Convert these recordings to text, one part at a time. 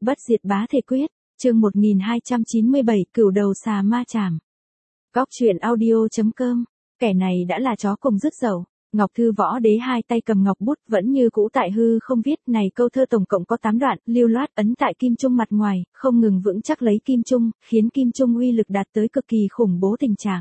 Bất diệt bá thể quyết, chương 1297, cửu đầu xà ma chảm. Góc truyện audio.com, kẻ này đã là chó cùng rứt dầu. Ngọc Thư Võ Đế hai tay cầm ngọc bút vẫn như cũ tại hư không viết này câu thơ tổng cộng có 8 đoạn, lưu loát ấn tại kim trung mặt ngoài, không ngừng vững chắc lấy kim trung, khiến kim trung uy lực đạt tới cực kỳ khủng bố tình trạng.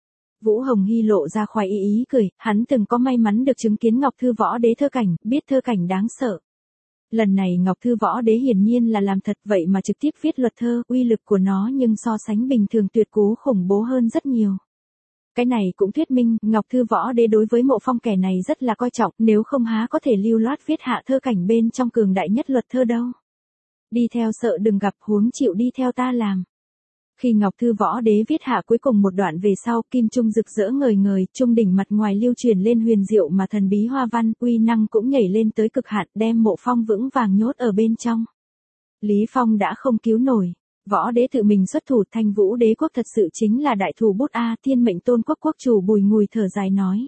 Vũ Hồng Hy lộ ra khoái ý cười, hắn từng có may mắn được chứng kiến Ngọc Thư Võ Đế thơ cảnh, biết thơ cảnh đáng sợ. Lần này Ngọc Thư Võ Đế hiển nhiên là làm thật vậy mà trực tiếp viết luật thơ, uy lực của nó nhưng so sánh bình thường tuyệt cú khủng bố hơn rất nhiều. Cái này cũng thuyết minh, Ngọc Thư Võ Đế đối với Mộ Phong kẻ này rất là coi trọng, nếu không há có thể lưu loát viết hạ thơ cảnh bên trong cường đại nhất luật thơ đâu. Đi theo sợ đừng gặp, huống chịu đi theo ta làm. Khi Ngọc Thư Võ Đế viết hạ cuối cùng một đoạn về sau, kim trung rực rỡ ngời ngời, trung đỉnh mặt ngoài lưu truyền lên huyền diệu mà thần bí hoa văn, uy năng cũng nhảy lên tới cực hạn, đem Mộ Phong vững vàng nhốt ở bên trong. Lý Phong đã không cứu nổi. Võ Đế tự mình xuất thủ, Thanh Vũ Đế quốc thật sự chính là đại thủ bút a. Thiên Mệnh Tôn quốc quốc chủ Bùi Ngùi thở dài nói.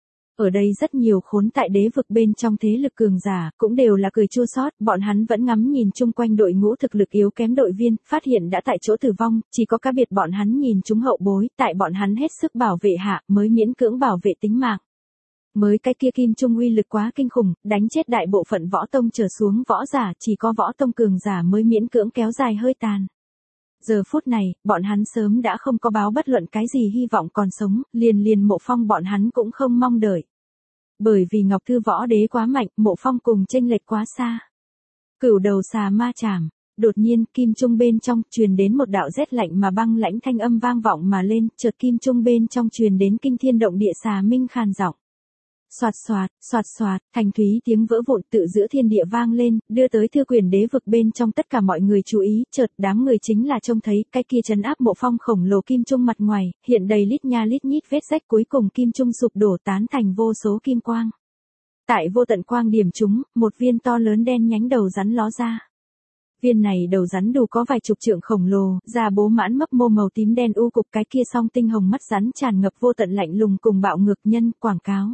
Ở đây rất nhiều khốn tại đế vực bên trong thế lực cường giả, cũng đều là cười chua xót, bọn hắn vẫn ngắm nhìn chung quanh đội ngũ thực lực yếu kém đội viên, phát hiện đã tại chỗ tử vong, chỉ có cá biệt bọn hắn nhìn chúng hậu bối, tại bọn hắn hết sức bảo vệ hạ, mới miễn cưỡng bảo vệ tính mạng. Mới cái kia kim trung uy lực quá kinh khủng, đánh chết đại bộ phận võ tông trở xuống võ giả, chỉ có võ tông cường giả mới miễn cưỡng kéo dài hơi tàn. Giờ phút này, bọn hắn sớm đã không có báo bất luận cái gì hy vọng còn sống, liền Mộ Phong bọn hắn cũng không mong đợi. Bởi vì Ngọc Thư Võ Đế quá mạnh, Mộ Phong cùng chênh lệch quá xa. Cửu đầu xà ma chảm, đột nhiên kim trung bên trong truyền đến một đạo rét lạnh mà băng lãnh thanh âm vang vọng mà lên, chợt kim trung bên trong truyền đến kinh thiên động địa xà minh khàn giọng. Soạt soạt, thành thúy tiếng vỡ vụn tự giữa thiên địa vang lên, đưa tới Thư Quyền đế vực bên trong tất cả mọi người chú ý, chợt đám người chính là trông thấy cái kia trấn áp Mộ Phong khổng lồ kim trung mặt ngoài, hiện đầy lít nha lít nhít vết rách, cuối cùng kim trung sụp đổ tán thành vô số kim quang. Tại vô tận quang điểm chúng, một viên to lớn đen nhánh đầu rắn ló ra. Viên này đầu rắn đủ có vài chục trượng khổng lồ, da bố mãn mấp mô màu tím đen u cục, cái kia song tinh hồng mắt rắn tràn ngập vô tận lạnh lùng cùng bạo ngược nhân quảng cáo.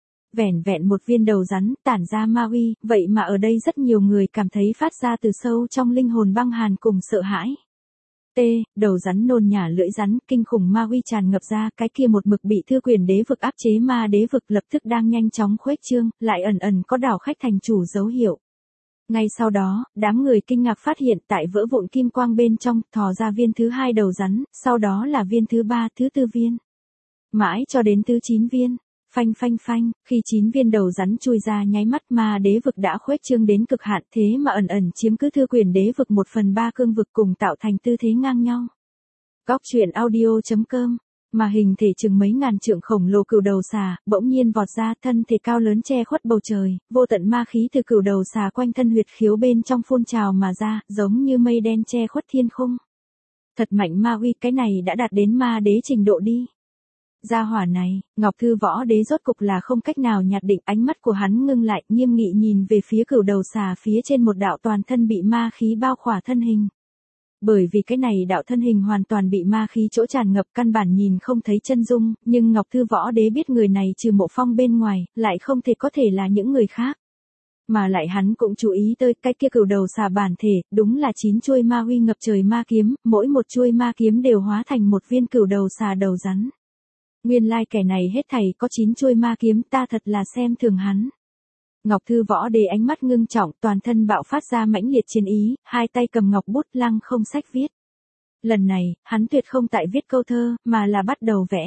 Vẻn vẹn một viên đầu rắn tản ra ma uy, vậy mà ở đây rất nhiều người cảm thấy phát ra từ sâu trong linh hồn băng hàn cùng sợ hãi. Đầu rắn nôn nhả lưỡi rắn, kinh khủng ma uy tràn ngập ra, cái kia một mực bị Thư Quyền đế vực áp chế ma đế vực lập tức đang nhanh chóng khuếch trương, lại ẩn có đảo khách thành chủ dấu hiệu. Ngay sau đó, đám người kinh ngạc phát hiện tại vỡ vụn kim quang bên trong, thò ra viên thứ 2 đầu rắn, sau đó là viên thứ 3, thứ 4 viên. Mãi cho đến thứ 9 viên. Phanh, khi 9 viên đầu rắn chui ra nháy mắt ma đế vực đã khuếch trương đến cực hạn, thế mà ẩn chiếm cứ Thư Quyền đế vực 1/3 cương vực cùng tạo thành tư thế ngang nhau. Góc truyện audio.com, mà hình thể chừng mấy ngàn trượng khổng lồ cửu đầu xà, bỗng nhiên vọt ra, thân thể cao lớn che khuất bầu trời, vô tận ma khí từ cửu đầu xà quanh thân huyệt khiếu bên trong phun trào mà ra, giống như mây đen che khuất thiên khung. Thật mạnh ma uy, cái này đã đạt đến ma đế trình độ đi. Gia hỏa này, Ngọc Thư Võ Đế rốt cục là không cách nào nhạt định, ánh mắt của hắn ngưng lại, nghiêm nghị nhìn về phía cửu đầu xà phía trên một đạo toàn thân bị ma khí bao khỏa thân hình. Bởi vì cái này đạo thân hình hoàn toàn bị ma khí chỗ tràn ngập, căn bản nhìn không thấy chân dung, nhưng Ngọc Thư Võ Đế biết người này trừ Mộ Phong bên ngoài, lại không thể có thể là những người khác. Mà lại hắn cũng chú ý tới cái kia cửu đầu xà bản thể, đúng là 9 chuôi ma uy ngập trời ma kiếm, mỗi một chuôi ma kiếm đều hóa thành một viên cửu đầu xà đầu rắn. Nguyên lai kẻ này hết thảy có 9 chuôi ma kiếm, ta thật là xem thường hắn. Ngọc Thư Võ Đế ánh mắt ngưng trọng, toàn thân bạo phát ra mãnh liệt chiến ý, hai tay cầm ngọc bút lăng không sách viết. Lần này, hắn tuyệt không tại viết câu thơ, mà là bắt đầu vẽ.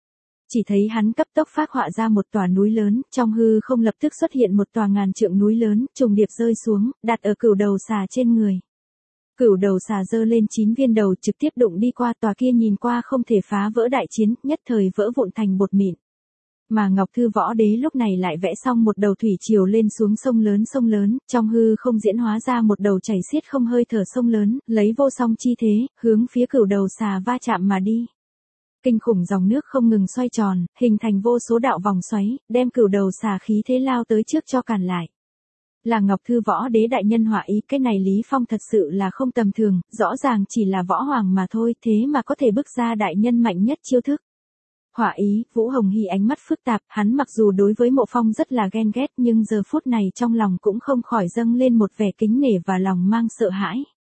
Chỉ thấy hắn cấp tốc phác họa ra một tòa núi lớn, trong hư không lập tức xuất hiện một tòa ngàn trượng núi lớn, trùng điệp rơi xuống, đặt ở cửu đầu xà trên người. Cửu đầu xà giơ lên 9 viên đầu trực tiếp đụng đi qua tòa kia nhìn qua không thể phá vỡ đại chiến, nhất thời vỡ vụn thành bột mịn. Mà Ngọc Thư Võ Đế lúc này lại vẽ xong một đầu thủy triều lên xuống sông lớn, trong hư không diễn hóa ra một đầu chảy xiết không hơi thở sông lớn, lấy vô song chi thế, hướng phía cửu đầu xà va chạm mà đi. Kinh khủng dòng nước không ngừng xoay tròn, hình thành vô số đạo vòng xoáy, đem cửu đầu xà khí thế lao tới trước cho cản lại. Là Ngọc Thư Võ Đế đại nhân họa ý, cái này Lý Phong thật sự là không tầm thường, rõ ràng chỉ là võ hoàng mà thôi, thế mà có thể bức ra đại nhân mạnh nhất chiêu thức. Họa ý, Vũ Hồng Hy ánh mắt phức tạp, hắn mặc dù đối với Mộ Phong rất là ghen ghét nhưng giờ phút này trong lòng cũng không khỏi dâng lên một vẻ kính nể và lòng mang sợ hãi.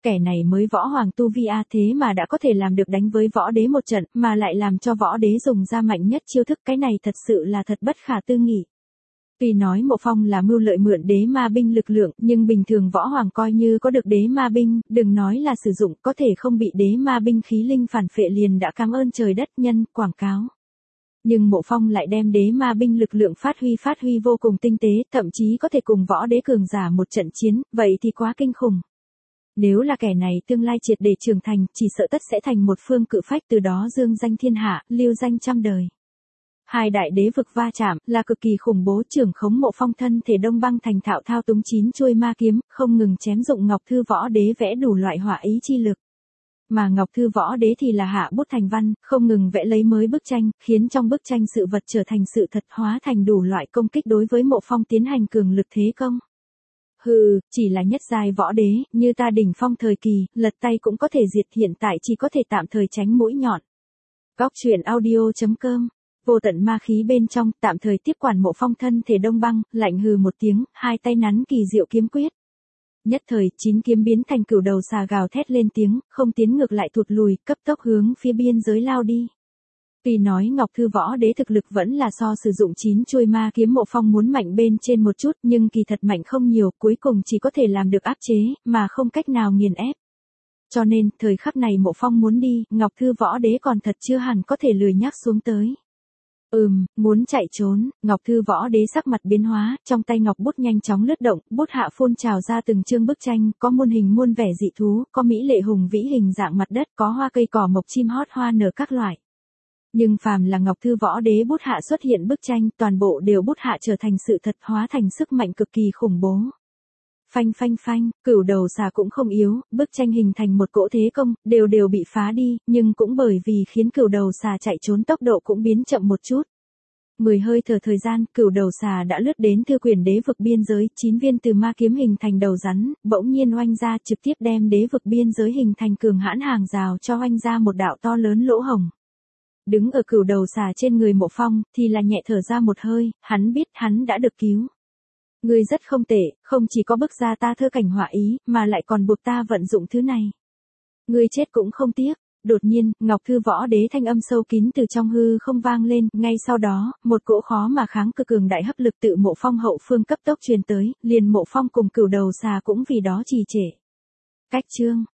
Kẻ này mới võ hoàng tu vi A thế mà đã có thể làm được đánh với võ đế một trận, mà lại làm cho võ đế dùng ra mạnh nhất chiêu thức, cái này thật sự là thật bất khả tư nghị. Tuy nói Mộ Phong là mưu lợi mượn đế ma binh lực lượng, nhưng bình thường võ hoàng coi như có được đế ma binh, đừng nói là sử dụng, có thể không bị đế ma binh khí linh phản phệ liền đã cảm ơn trời đất nhân, quảng cáo. Nhưng Mộ Phong lại đem đế ma binh lực lượng phát huy vô cùng tinh tế, thậm chí có thể cùng võ đế cường giả một trận chiến, vậy thì quá kinh khủng. Nếu là kẻ này tương lai triệt để trưởng thành, chỉ sợ tất sẽ thành một phương cự phách, từ đó dương danh thiên hạ, lưu danh trăm đời. Hai đại đế vực va chạm, là cực kỳ khủng bố, trưởng khống Mộ Phong thân thể đông băng thành thạo thao túng 9 chuôi ma kiếm, không ngừng chém dụng Ngọc Thư Võ Đế vẽ đủ loại họa ý chi lực. Mà Ngọc Thư Võ Đế thì là hạ bút thành văn, không ngừng vẽ lấy mới bức tranh, khiến trong bức tranh sự vật trở thành sự thật, hóa thành đủ loại công kích đối với Mộ Phong tiến hành cường lực thế công. Hừ, chỉ là nhất giai võ đế, như ta đỉnh phong thời kỳ, lật tay cũng có thể diệt, hiện tại chỉ có thể tạm thời tránh mũi nhọn. Góc truyện audio.com. Vô tận ma khí bên trong, tạm thời tiếp quản Mộ Phong thân thể đông băng, lạnh hừ một tiếng, hai tay nắn kỳ diệu kiếm quyết. Nhất thời, 9 kiếm biến thành cửu đầu xà gào thét lên tiếng, không tiến ngược lại thụt lùi, cấp tốc hướng phía biên giới lao đi. Tuy nói Ngọc Thư Võ Đế thực lực vẫn là so sử dụng 9 chuôi ma kiếm Mộ Phong muốn mạnh bên trên một chút, nhưng kỳ thật mạnh không nhiều, cuối cùng chỉ có thể làm được áp chế, mà không cách nào nghiền ép. Cho nên, thời khắc này Mộ Phong muốn đi, Ngọc Thư Võ Đế còn thật chưa hẳn có thể lười nhắc xuống tới. Muốn chạy trốn, Ngọc Thư Võ Đế sắc mặt biến hóa, trong tay ngọc bút nhanh chóng lướt động, bút hạ phun trào ra từng chương bức tranh, có muôn hình muôn vẻ dị thú, có mỹ lệ hùng vĩ hình dạng mặt đất, có hoa cây cỏ mộc chim hót hoa nở các loại. Nhưng phàm là Ngọc Thư Võ Đế bút hạ xuất hiện bức tranh, toàn bộ đều bút hạ trở thành sự thật, hóa thành sức mạnh cực kỳ khủng bố. Phanh phanh phanh, cửu đầu xà cũng không yếu, bức tranh hình thành một cỗ thế công, đều bị phá đi, nhưng cũng bởi vì khiến cửu đầu xà chạy trốn tốc độ cũng biến chậm một chút. 10 hơi thở thời gian, cửu đầu xà đã lướt đến Thư Quyển đế vực biên giới, 9 viên từ ma kiếm hình thành đầu rắn, bỗng nhiên oanh ra, trực tiếp đem đế vực biên giới hình thành cường hãn hàng rào cho oanh ra một đạo to lớn lỗ hổng. Đứng ở cửu đầu xà trên người Mộ Phong, thì là nhẹ thở ra một hơi, hắn biết hắn đã được cứu. Ngươi rất không tệ, không chỉ có bức ra ta thơ cảnh họa ý, mà lại còn buộc ta vận dụng thứ này. Ngươi chết cũng không tiếc. Đột nhiên, Ngọc Thư Võ Đế thanh âm sâu kín từ trong hư không vang lên, ngay sau đó, một cỗ khó mà kháng cực cường đại hấp lực tự Mộ Phong hậu phương cấp tốc truyền tới, liền Mộ Phong cùng cửu đầu xà cũng vì đó trì trệ. Cách chương